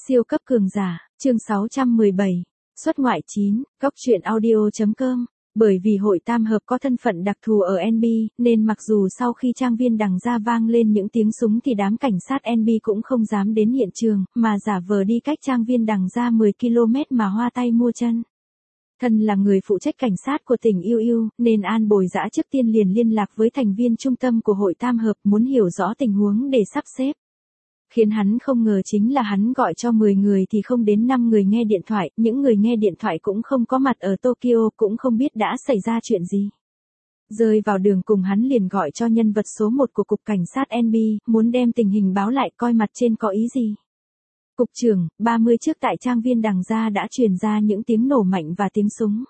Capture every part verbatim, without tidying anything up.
Siêu cấp cường giả, chương sáu trăm mười bảy, xuất ngoại chín, góc truyện audio.com. Bởi vì hội tam hợp có thân phận đặc thù ở en bê, nên mặc dù sau khi trang viên đằng ra vang lên những tiếng súng thì đám cảnh sát en bê cũng không dám đến hiện trường, mà giả vờ đi cách trang viên đằng ra mười ki lô mét mà hoa tay mua chân. Thân là người phụ trách cảnh sát của tỉnh Yêu Yêu, nên An Bồi Dã trước tiên liền liên lạc với thành viên trung tâm của hội tam hợp muốn hiểu rõ tình huống để sắp xếp. Khiến hắn không ngờ chính là hắn gọi cho mười người thì không đến năm người nghe điện thoại, những người nghe điện thoại cũng không có mặt ở Tokyo, cũng không biết đã xảy ra chuyện gì. Rơi vào đường cùng hắn liền gọi cho nhân vật số một của cục cảnh sát en bê, muốn đem tình hình báo lại coi mặt trên có ý gì. Cục trưởng, ba mươi trước tại trang viên đằng ra đã truyền ra những tiếng nổ mạnh và tiếng súng.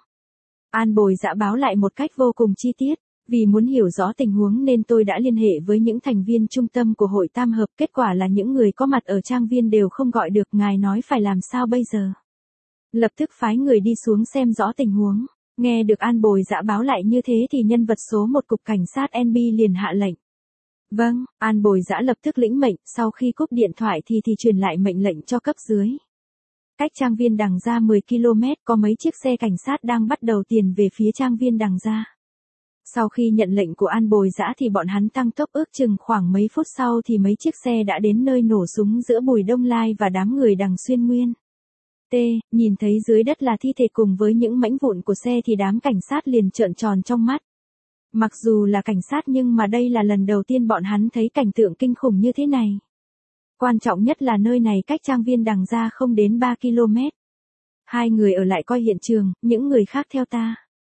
An Bồi Dã báo lại một cách vô cùng chi tiết. Vì muốn hiểu rõ tình huống nên tôi đã liên hệ với những thành viên trung tâm của hội tam hợp, kết quả là những người có mặt ở trang viên đều không gọi được, ngài nói phải làm sao bây giờ. Lập tức phái người đi xuống xem rõ tình huống. Nghe được An Bồi Dã báo lại như thế thì nhân vật số một cục cảnh sát en bê liền hạ lệnh. Vâng, An Bồi Dã lập tức lĩnh mệnh, sau khi cúp điện thoại thì thì truyền lại mệnh lệnh cho cấp dưới. Cách trang viên đằng ra mười ki lô mét có mấy chiếc xe cảnh sát đang bắt đầu tiến về phía trang viên đằng ra. Sau khi nhận lệnh của An Bồi Dã thì bọn hắn tăng tốc, ước chừng khoảng mấy phút sau thì mấy chiếc xe đã đến nơi nổ súng giữa bùi đông lai và đám người đằng xuyên nguyên. T, nhìn thấy dưới đất là thi thể cùng với những mảnh vụn của xe thì đám cảnh sát liền trợn tròn trong mắt. Mặc dù là cảnh sát nhưng mà đây là lần đầu tiên bọn hắn thấy cảnh tượng kinh khủng như thế này. Quan trọng nhất là nơi này cách trang viên đằng ra không đến ba ki lô mét. Hai người ở lại coi hiện trường, những người khác theo ta.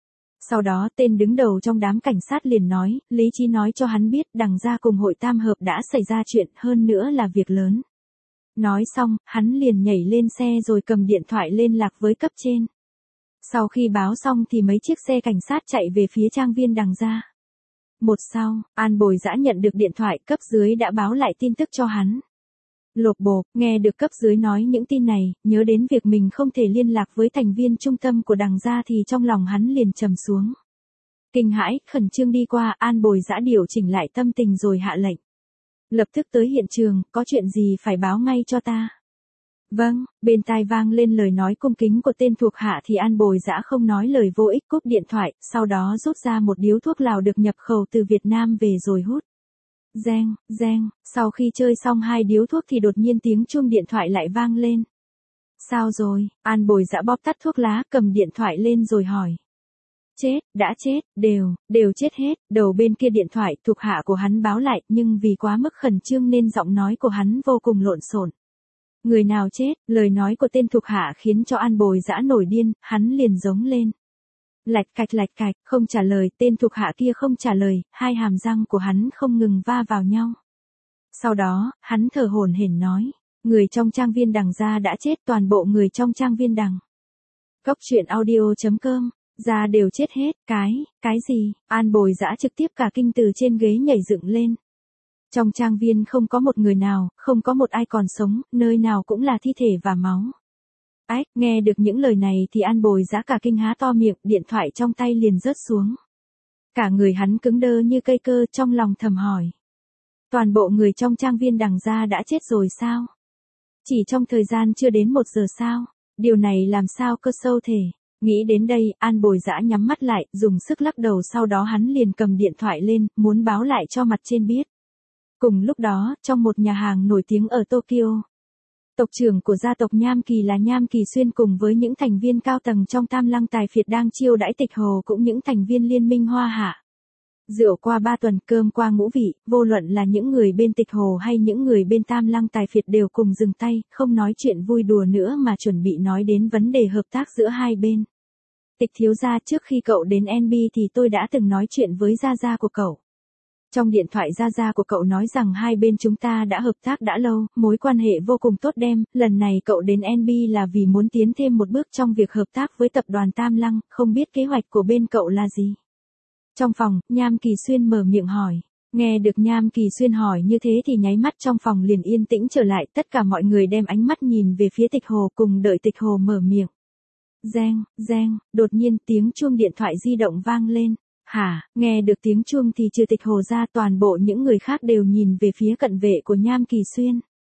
Sau đó tên đứng đầu trong đám cảnh sát liền nói, lý trí nói cho hắn biết đằng ra cùng hội tam hợp đã xảy ra chuyện, hơn nữa là việc lớn. Nói xong, hắn liền nhảy lên xe rồi cầm điện thoại liên lạc với cấp trên. Sau khi báo xong thì mấy chiếc xe cảnh sát chạy về phía trang viên đằng ra. Một sau, An Bồi Dã nhận được điện thoại, cấp dưới đã báo lại tin tức cho hắn. Lộp bộp, nghe được cấp dưới nói những tin này, nhớ đến việc mình không thể liên lạc với thành viên trung tâm của đằng ra thì trong lòng hắn liền trầm xuống. Kinh hãi, khẩn trương đi qua, An Bồi Dã điều chỉnh lại tâm tình rồi hạ lệnh. Lập tức tới hiện trường, có chuyện gì phải báo ngay cho ta. Vâng, bên tai vang lên lời nói cung kính của tên thuộc hạ thì An Bồi Dã không nói lời vô ích cúp điện thoại, sau đó rút ra một điếu thuốc lào được nhập khẩu từ Việt Nam về rồi hút. Reng, reng, sau khi chơi xong hai điếu thuốc thì đột nhiên tiếng chuông điện thoại lại vang lên. Sao rồi? An Bồi Dã bóp tắt thuốc lá, cầm điện thoại lên rồi hỏi. Chết, đã chết, đều, đều chết hết. Đầu bên kia điện thoại thuộc hạ của hắn báo lại, nhưng vì quá mức khẩn trương nên giọng nói của hắn vô cùng lộn xộn. Người nào chết? Lời nói của tên thuộc hạ khiến cho An Bồi Dã nổi điên, hắn liền giống lên. Lạch cạch lạch cạch, không trả lời, tên thuộc hạ kia không trả lời, hai hàm răng của hắn không ngừng va vào nhau. Sau đó, hắn thở hổn hển nói, người trong trang viên đằng ra đã chết, toàn bộ người trong trang viên đằng. Góc truyện audio.com, ra đều chết hết, cái, cái gì? An Bồi Dã trực tiếp cả kinh từ trên ghế nhảy dựng lên. Trong trang viên không có một người nào, không có một ai còn sống, nơi nào cũng là thi thể và máu. Ách, nghe được những lời này thì An Bồi Dã cả kinh há to miệng, điện thoại trong tay liền rớt xuống. Cả người hắn cứng đơ như cây cơ, trong lòng thầm hỏi. Toàn bộ người trong trang viên đằng ra đã chết rồi sao? Chỉ trong thời gian chưa đến một giờ sao? Điều này làm sao cơ sâu thể? Nghĩ đến đây, An Bồi Dã nhắm mắt lại, dùng sức lắc đầu, sau đó hắn liền cầm điện thoại lên, muốn báo lại cho mặt trên biết. Cùng lúc đó, trong một nhà hàng nổi tiếng ở Tokyo, tộc trưởng của gia tộc Nham Kỳ là Nham Kỳ Xuyên cùng với những thành viên cao tầng trong Tam Lăng Tài Phiệt đang chiêu đãi Tịch Hồ cũng những thành viên liên minh Hoa Hạ. Rượu qua ba tuần, cơm qua ngũ vị, vô luận là những người bên Tịch Hồ hay những người bên Tam Lăng Tài Phiệt đều cùng dừng tay, không nói chuyện vui đùa nữa mà chuẩn bị nói đến vấn đề hợp tác giữa hai bên. Tịch thiếu gia, trước khi cậu đến en bê thì tôi đã từng nói chuyện với gia gia của cậu. Trong điện thoại gia gia của cậu nói rằng hai bên chúng ta đã hợp tác đã lâu, mối quan hệ vô cùng tốt đẹp, lần này cậu đến en bê là vì muốn tiến thêm một bước trong việc hợp tác với tập đoàn Tam Lăng, không biết kế hoạch của bên cậu là gì? Trong phòng, Nham Kỳ Xuyên mở miệng hỏi. Nghe được Nham Kỳ Xuyên hỏi như thế thì nháy mắt trong phòng liền yên tĩnh trở lại, tất cả mọi người đem ánh mắt nhìn về phía Tịch Hồ cùng đợi Tịch Hồ mở miệng. Reng, reng, đột nhiên tiếng chuông điện thoại di động vang lên. Hả, nghe được tiếng chuông thì trừ Tịch Hồ ra toàn bộ những người khác đều nhìn về phía cận vệ của Nham Kỳ Xuyên.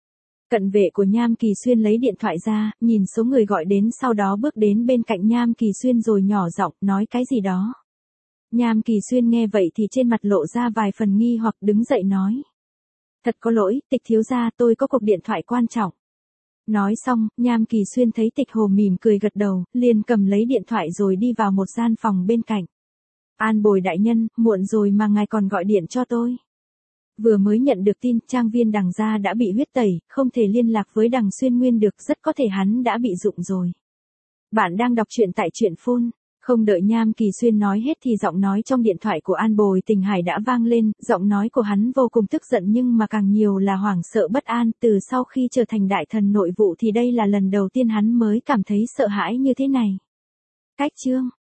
Cận vệ của Nham Kỳ Xuyên lấy điện thoại ra, nhìn số người gọi đến sau đó bước đến bên cạnh Nham Kỳ Xuyên rồi nhỏ giọng nói cái gì đó. Nham Kỳ Xuyên nghe vậy thì trên mặt lộ ra vài phần nghi hoặc đứng dậy nói. Thật có lỗi, Tịch thiếu gia, tôi có cuộc điện thoại quan trọng. Nói xong, Nham Kỳ Xuyên thấy Tịch Hồ mỉm cười gật đầu, liền cầm lấy điện thoại rồi đi vào một gian phòng bên cạnh. An Bồi đại nhân, muộn rồi mà ngài còn gọi điện cho tôi. Vừa mới nhận được tin, trang viên Đằng gia đã bị huyết tẩy, không thể liên lạc với Đằng Xuyên Nguyên được, rất có thể hắn đã bị dụng rồi. Bạn đang đọc truyện tại truyện phone. Không đợi Nham Kỳ Xuyên nói hết thì giọng nói trong điện thoại của An Bồi Tình Hải đã vang lên, giọng nói của hắn vô cùng tức giận nhưng mà càng nhiều là hoảng sợ bất an, từ sau khi trở thành đại thần nội vụ thì đây là lần đầu tiên hắn mới cảm thấy sợ hãi như thế này. Cách chương